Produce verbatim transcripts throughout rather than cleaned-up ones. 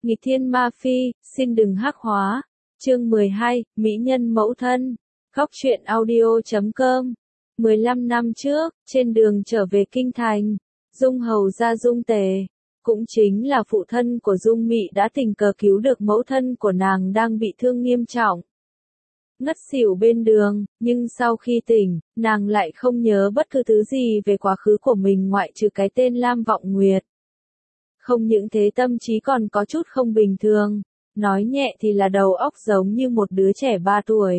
Nghịch thiên ma phi, xin đừng hắc hóa. Chương mười hai, Mỹ nhân mẫu thân. Góc truyện audio chấm com. mười lăm năm trước, trên đường trở về kinh thành, Dung hầu gia Dung Tề, cũng chính là phụ thân của Dung Mị đã tình cờ cứu được mẫu thân của nàng đang bị thương nghiêm trọng. Ngất xỉu bên đường, nhưng sau khi tỉnh, nàng lại không nhớ bất cứ thứ gì về quá khứ của mình ngoại trừ cái tên Lam Vọng Nguyệt. Không những thế tâm trí còn có chút không bình thường, nói nhẹ thì là đầu óc giống như một đứa trẻ ba tuổi.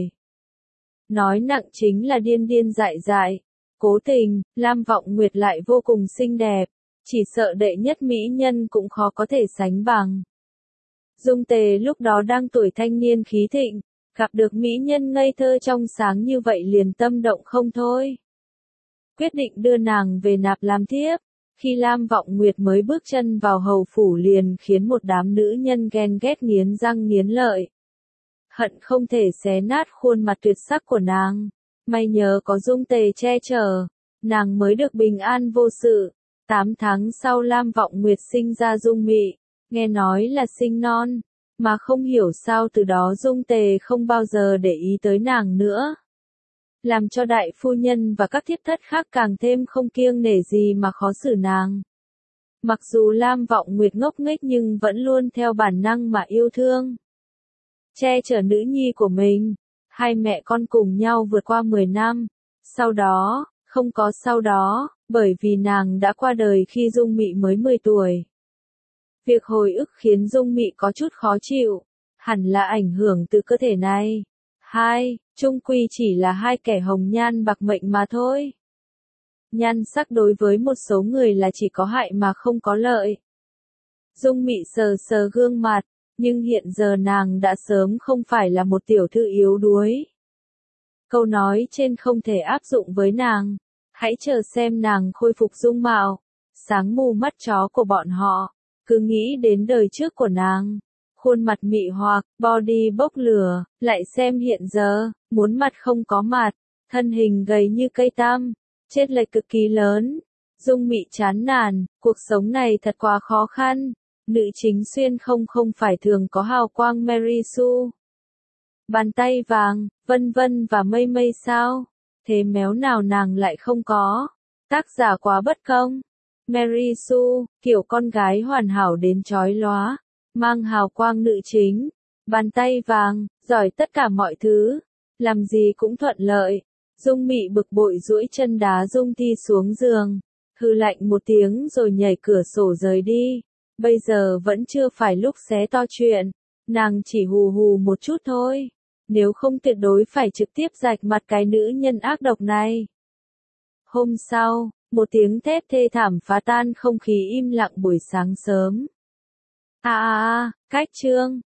Nói nặng chính là điên điên dại dại. Cố tình, Lam Vọng Nguyệt lại vô cùng xinh đẹp, chỉ sợ đệ nhất mỹ nhân cũng khó có thể sánh bằng. Dung Tề lúc đó đang tuổi thanh niên khí thịnh, gặp được mỹ nhân ngây thơ trong sáng như vậy liền tâm động không thôi. Quyết định đưa nàng về nạp làm thiếp. Khi Lam Vọng Nguyệt mới bước chân vào hầu phủ liền khiến một đám nữ nhân ghen ghét nghiến răng nghiến lợi. Hận không thể xé nát khuôn mặt tuyệt sắc của nàng. May nhờ có Dung Tề che chở, nàng mới được bình an vô sự. Tám tháng sau Lam Vọng Nguyệt sinh ra Dung Mị, nghe nói là sinh non, mà không hiểu sao từ đó Dung Tề không bao giờ để ý tới nàng nữa. Làm cho đại phu nhân và các thiếp thất khác càng thêm không kiêng nể gì mà khó xử nàng. Mặc dù Lam Vọng Nguyệt ngốc nghếch nhưng vẫn luôn theo bản năng mà yêu thương, che chở nữ nhi của mình. Hai mẹ con cùng nhau vượt qua mười năm. Sau đó, không có sau đó, bởi vì nàng đã qua đời khi Dung Mị mới mười tuổi. Việc hồi ức khiến Dung Mị có chút khó chịu, hẳn là ảnh hưởng từ cơ thể này. Hai, chung quy chỉ là hai kẻ hồng nhan bạc mệnh mà thôi. Nhan sắc đối với một số người là chỉ có hại mà không có lợi. Dung Mị sờ sờ gương mặt, nhưng hiện giờ nàng đã sớm không phải là một tiểu thư yếu đuối. Câu nói trên không thể áp dụng với nàng. Hãy chờ xem nàng khôi phục dung mạo, sáng mù mắt chó của bọn họ. Cứ nghĩ đến đời trước của nàng, khuôn mặt mị hoặc, body bốc lửa, lại xem hiện giờ, muốn mặt không có mặt, thân hình gầy như cây tăm, chết lệch cực kỳ lớn. Dung Mị chán nản, cuộc sống này thật quá khó khăn. Nữ chính xuyên không không phải thường có hào quang Mary Sue, bàn tay vàng, vân vân và mây mây sao? Thế méo nào nàng lại không có? Tác giả quá bất công. Mary Sue, kiểu con gái hoàn hảo đến chói lóa, mang hào quang nữ chính, bàn tay vàng, giỏi tất cả mọi thứ, làm gì cũng thuận lợi. Dung Mị bực bội duỗi chân đá Dung Thi xuống giường, hừ lạnh một tiếng rồi nhảy cửa sổ rời đi. Bây giờ vẫn chưa phải lúc xé to chuyện, nàng chỉ hù hù một chút thôi, nếu không tuyệt đối phải trực tiếp rạch mặt cái nữ nhân ác độc này. Hôm sau, một tiếng thét thê thảm phá tan không khí im lặng buổi sáng sớm. À à à, cách chương,